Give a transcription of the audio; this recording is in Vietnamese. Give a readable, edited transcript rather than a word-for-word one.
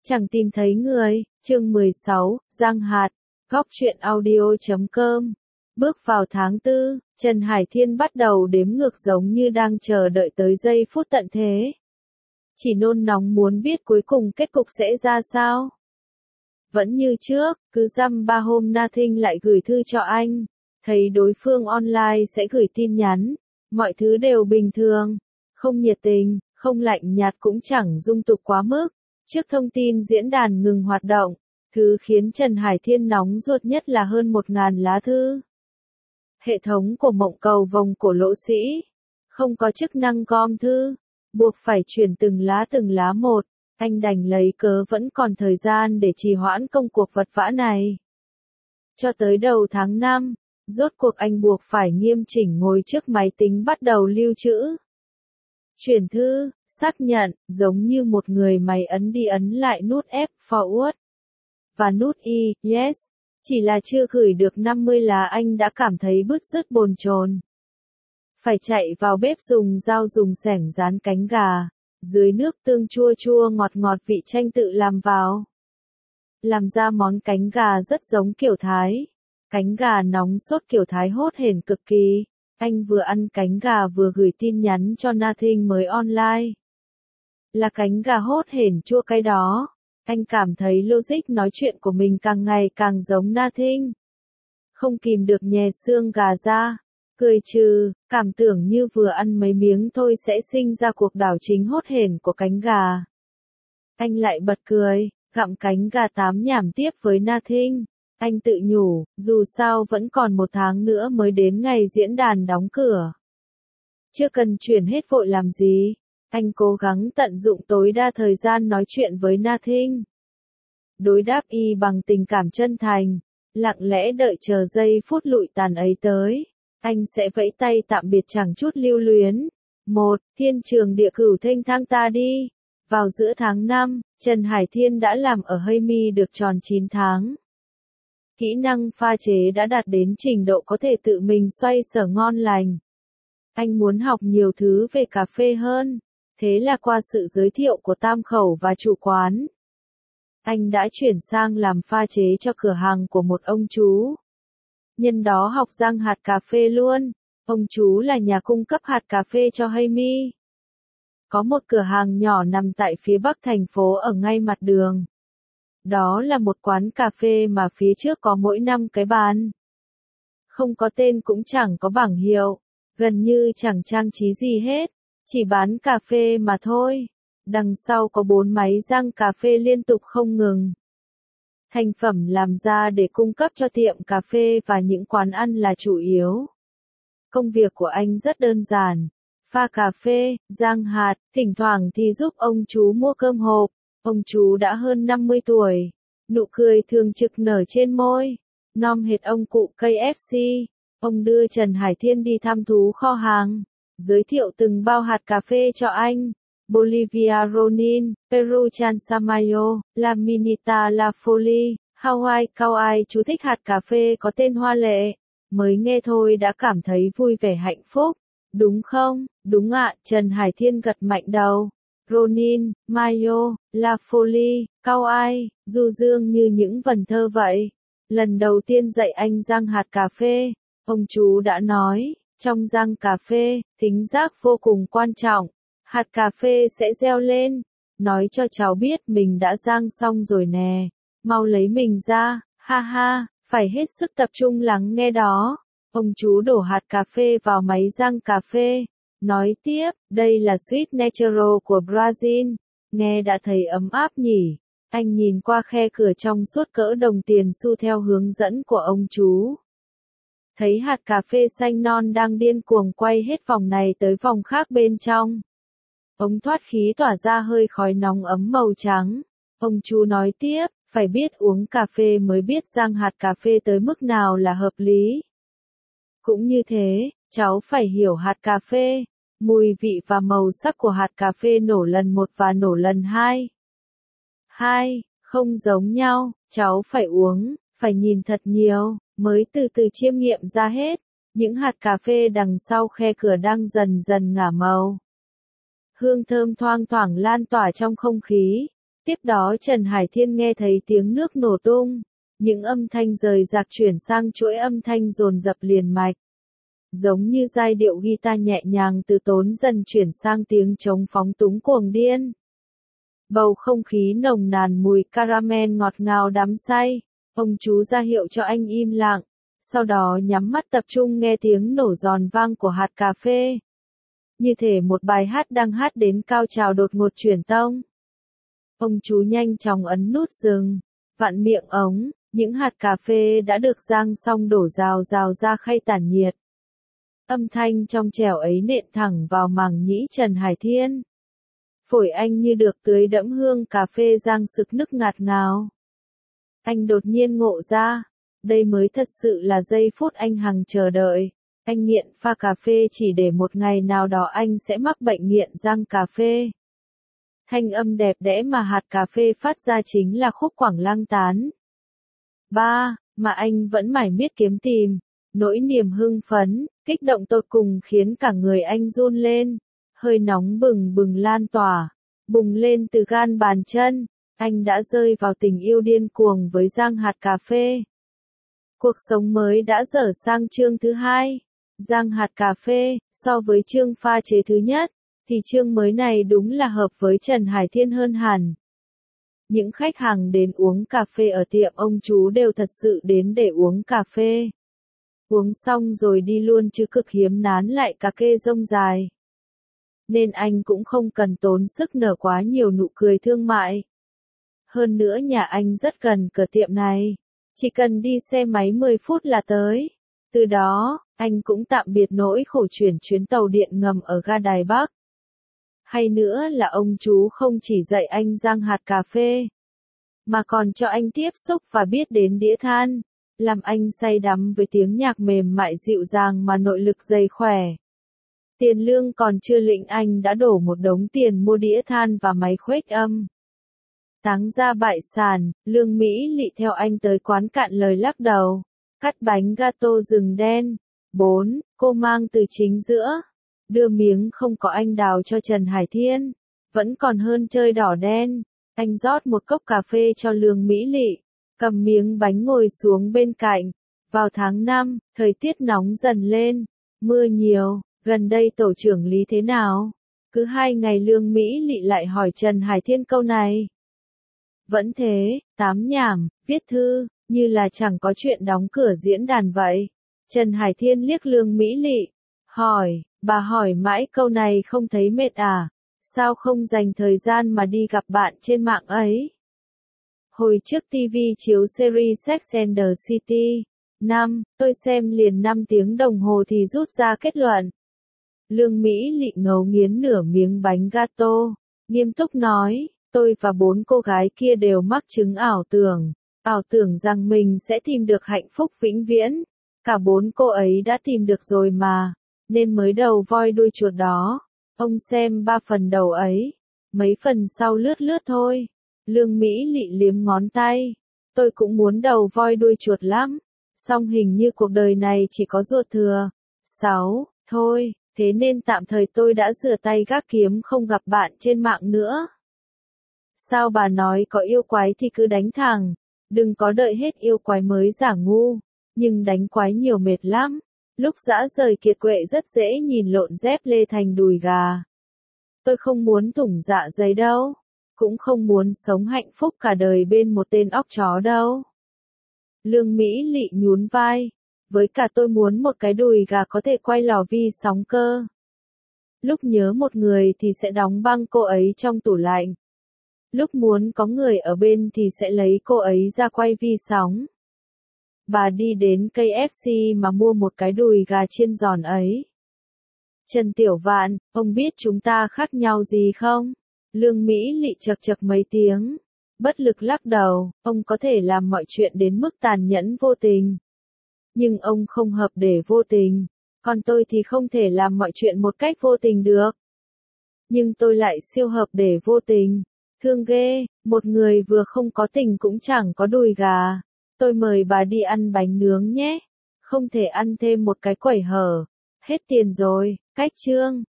Chẳng tìm thấy người, chương 16, Giang Hạt, góc truyện audio.com. Bước vào tháng 4, Trần Hải Thiên bắt đầu đếm ngược giống như đang chờ đợi tới giây phút tận thế. Chỉ nôn nóng muốn biết cuối cùng kết cục sẽ ra sao. Vẫn như trước, cứ dăm ba hôm Nothing lại gửi thư cho anh. Thấy đối phương online sẽ gửi tin nhắn. Mọi thứ đều bình thường. Không nhiệt tình, không lạnh nhạt cũng chẳng dung tục quá mức. Trước thông tin diễn đàn ngừng hoạt động, thứ khiến Trần Hải Thiên nóng ruột nhất là hơn 1.000 lá thư. Hệ thống của mộng cầu vòng cổ lỗ sĩ không có chức năng gom thư, buộc phải chuyển từng lá một. Anh đành lấy cớ vẫn còn thời gian để trì hoãn công cuộc vật vã này. Cho tới đầu tháng 5, rốt cuộc anh buộc phải nghiêm chỉnh ngồi trước máy tính bắt đầu lưu trữ. Chuyển thư, xác nhận, giống như một người máy ấn đi ấn lại nút F forward và nút Y, yes. Chỉ là chưa gửi được 50 lá anh đã cảm thấy bứt rứt bồn chồn. Phải chạy vào bếp dùng dao dùng xẻng rán cánh gà, dưới nước tương chua chua ngọt ngọt vị chanh tự làm vào. Làm ra món cánh gà rất giống kiểu Thái. Cánh gà nóng sốt kiểu Thái hốt hển cực kỳ. Anh vừa ăn cánh gà vừa gửi tin nhắn cho Nothing mới online. Là cánh gà hốt hển chua cay đó. Anh cảm thấy logic nói chuyện của mình càng ngày càng giống Nothing. Không kìm được nhè xương gà ra. Cười trừ, cảm tưởng như vừa ăn mấy miếng thôi sẽ sinh ra cuộc đảo chính hốt hển của cánh gà. Anh lại bật cười, gặm cánh gà tám nhảm tiếp với Nothing. Anh tự nhủ, dù sao vẫn còn 1 tháng nữa mới đến ngày diễn đàn đóng cửa. Chưa cần chuyển hết vội làm gì. Anh cố gắng tận dụng tối đa thời gian nói chuyện với Nothing. Đối đáp y bằng tình cảm chân thành, lặng lẽ đợi chờ giây phút lụi tàn ấy tới. Anh sẽ vẫy tay tạm biệt chẳng chút lưu luyến. 1. Thiên trường địa cửu thênh thang ta đi. Vào giữa tháng 5, Trần Hải Thiên đã làm ở Haymi được tròn 9 tháng. Kỹ năng pha chế đã đạt đến trình độ có thể tự mình xoay sở ngon lành. Anh muốn học nhiều thứ về cà phê hơn. Thế là qua sự giới thiệu của tam khẩu và chủ quán, anh đã chuyển sang làm pha chế cho cửa hàng của một ông chú. Nhân đó học rang hạt cà phê luôn. Ông chú là nhà cung cấp hạt cà phê cho Haymi. Có một cửa hàng nhỏ nằm tại phía bắc thành phố ở ngay mặt đường. Đó là một quán cà phê mà phía trước có mỗi 5 cái bàn. Không có tên cũng chẳng có bảng hiệu, gần như chẳng trang trí gì hết, chỉ bán cà phê mà thôi. Đằng sau có 4 máy rang cà phê liên tục không ngừng. Thành phẩm làm ra để cung cấp cho tiệm cà phê và những quán ăn là chủ yếu. Công việc của anh rất đơn giản. Pha cà phê, rang hạt, thỉnh thoảng thì giúp ông chú mua cơm hộp. Ông chú đã hơn 50 tuổi. Nụ cười thường trực nở trên môi. Nom hệt ông cụ KFC. Ông đưa Trần Hải Thiên đi thăm thú kho hàng. Giới thiệu từng bao hạt cà phê cho anh. Bolivia Ronin, Peru Chansayo, La Minita La Folie, Hawaii Kauai. Chú thích hạt cà phê có tên hoa lệ. Mới nghe thôi đã cảm thấy vui vẻ hạnh phúc. Đúng không? Đúng ạ, Trần Hải Thiên gật mạnh đầu. Ronin, Mayo, La Folie, Kauai, du dương như những vần thơ vậy. Lần đầu tiên dạy anh rang hạt cà phê, ông chú đã nói, trong rang cà phê, thính giác vô cùng quan trọng. Hạt cà phê sẽ reo lên, nói cho cháu biết mình đã rang xong rồi nè, mau lấy mình ra, ha ha, phải hết sức tập trung lắng nghe đó. Ông chú đổ hạt cà phê vào máy rang cà phê, nói tiếp, đây là Sweet Natural của Brazil, nghe đã thấy ấm áp nhỉ. Anh nhìn qua khe cửa trong suốt cỡ đồng tiền xu theo hướng dẫn của ông chú. Thấy hạt cà phê xanh non đang điên cuồng quay hết vòng này tới vòng khác bên trong. Ống thoát khí tỏa ra hơi khói nóng ấm màu trắng. Ông chú nói tiếp, phải biết uống cà phê mới biết rang hạt cà phê tới mức nào là hợp lý. Cũng như thế, cháu phải hiểu hạt cà phê, mùi vị và màu sắc của hạt cà phê nổ lần 1 và nổ lần 2. Không giống nhau, cháu phải uống, phải nhìn thật nhiều, mới từ từ chiêm nghiệm ra hết. Những hạt cà phê đằng sau khe cửa đang dần dần ngả màu. Hương thơm thoang thoảng lan tỏa trong không khí. Tiếp đó Trần Hải Thiên nghe thấy tiếng nước nổ tung, những âm thanh rời rạc chuyển sang chuỗi âm thanh dồn dập liền mạch. Giống như giai điệu guitar nhẹ nhàng từ tốn dần chuyển sang tiếng trống phóng túng cuồng điên. Bầu không khí nồng nàn mùi caramel ngọt ngào đắm say. Ông chú ra hiệu cho anh im lặng, sau đó nhắm mắt tập trung nghe tiếng nổ giòn vang của hạt cà phê. Như thể một bài hát đang hát đến cao trào đột ngột chuyển tông. Ông chú nhanh chóng ấn nút dừng, vặn miệng ống, những hạt cà phê đã được rang xong đổ rào rào ra khay tản nhiệt. Âm thanh trong trẻo ấy nện thẳng vào màng nhĩ Trần Hải Thiên. Phổi anh như được tưới đẫm hương cà phê rang sực nức ngạt ngào. Anh đột nhiên ngộ ra, đây mới thật sự là giây phút anh hằng chờ đợi. Anh nghiện pha cà phê chỉ để một ngày nào đó anh sẽ mắc bệnh nghiện răng cà phê. Thanh âm đẹp đẽ mà hạt cà phê phát ra chính là khúc Quảng Lăng Tán. Mà anh vẫn mải miết kiếm tìm. Nỗi niềm hưng phấn, kích động tột cùng khiến cả người anh run lên. Hơi nóng bừng bừng lan tỏa, bùng lên từ gan bàn chân. Anh đã rơi vào tình yêu điên cuồng với rang hạt cà phê. Cuộc sống mới đã dở sang chương thứ 2. Rang hạt cà phê, so với chương pha chế thứ nhất, thì chương mới này đúng là hợp với Trần Hải Thiên hơn hẳn. Những khách hàng đến uống cà phê ở tiệm ông chú đều thật sự đến để uống cà phê. Uống xong rồi đi luôn chứ cực hiếm nán lại cà kê rông dài. Nên anh cũng không cần tốn sức nở quá nhiều nụ cười thương mại. Hơn nữa nhà anh rất gần cửa tiệm này. Chỉ cần đi xe máy 10 phút là tới. Từ đó, anh cũng tạm biệt nỗi khổ chuyển chuyến tàu điện ngầm ở ga Đài Bắc. Hay nữa là ông chú không chỉ dạy anh rang hạt cà phê, mà còn cho anh tiếp xúc và biết đến đĩa than, làm anh say đắm với tiếng nhạc mềm mại dịu dàng mà nội lực dày khỏe. Tiền lương còn chưa lĩnh anh đã đổ một đống tiền mua đĩa than và máy khuếch âm. Táng ra bại sản, Lương Mỹ Lị theo anh tới quán cạn lời lắc đầu, cắt bánh gato rừng đen. 4. Cô mang từ chính giữa, đưa miếng không có anh đào cho Trần Hải Thiên, vẫn còn hơn chơi đỏ đen. Anh rót một cốc cà phê cho Lương Mỹ Lị, cầm miếng bánh ngồi xuống bên cạnh. Vào tháng 5, thời tiết nóng dần lên, mưa nhiều, gần đây tổ trưởng Lý thế nào? Cứ 2 ngày Lương Mỹ Lị lại hỏi Trần Hải Thiên câu này. Vẫn thế, tám nhảm, viết thư, như là chẳng có chuyện đóng cửa diễn đàn vậy. Trần Hải Thiên liếc Lương Mỹ Lị, hỏi, bà hỏi mãi câu này không thấy mệt à? Sao không dành thời gian mà đi gặp bạn trên mạng ấy? Hồi trước TV chiếu series Sex and the City, tôi xem liền 5 tiếng đồng hồ thì rút ra kết luận. Lương Mỹ Lị ngấu nghiến nửa miếng bánh gato, nghiêm túc nói, tôi và 4 cô gái kia đều mắc chứng ảo tưởng rằng mình sẽ tìm được hạnh phúc vĩnh viễn. Cả 4 cô ấy đã tìm được rồi mà, nên mới đầu voi đuôi chuột đó. Ông xem 3 phần đầu ấy, mấy phần sau lướt lướt thôi. Lương Mỹ Lị liếm ngón tay, tôi cũng muốn đầu voi đuôi chuột lắm, song hình như cuộc đời này chỉ có ruột thừa. 6. Thôi, thế nên tạm thời tôi đã rửa tay gác kiếm không gặp bạn trên mạng nữa. Sao bà nói có yêu quái thì cứ đánh thẳng, đừng có đợi hết yêu quái mới giả ngu, nhưng đánh quái nhiều mệt lắm. Lúc dã rời kiệt quệ rất dễ nhìn lộn dép lê thành đùi gà. Tôi không muốn thủng dạ dày đâu, cũng không muốn sống hạnh phúc cả đời bên một tên óc chó đâu. Lương Mỹ Lị nhún vai, với cả tôi muốn một cái đùi gà có thể quay lò vi sóng cơ. Lúc nhớ một người thì sẽ đóng băng cô ấy trong tủ lạnh. Lúc muốn có người ở bên thì sẽ lấy cô ấy ra quay vi sóng. Bà đi đến KFC mà mua một cái đùi gà chiên giòn ấy. Trần Tiểu Vạn, ông biết chúng ta khác nhau gì không? Lương Mỹ Lị chật chật mấy tiếng, bất lực lắc đầu, ông có thể làm mọi chuyện đến mức tàn nhẫn vô tình. Nhưng ông không hợp để vô tình, còn tôi thì không thể làm mọi chuyện một cách vô tình được. Nhưng tôi lại siêu hợp để vô tình. Thương ghê, một người vừa không có tình cũng chẳng có đùi gà. Tôi mời bà đi ăn bánh nướng nhé. Không thể ăn thêm một cái quẩy hở. Hết tiền rồi, cách chương.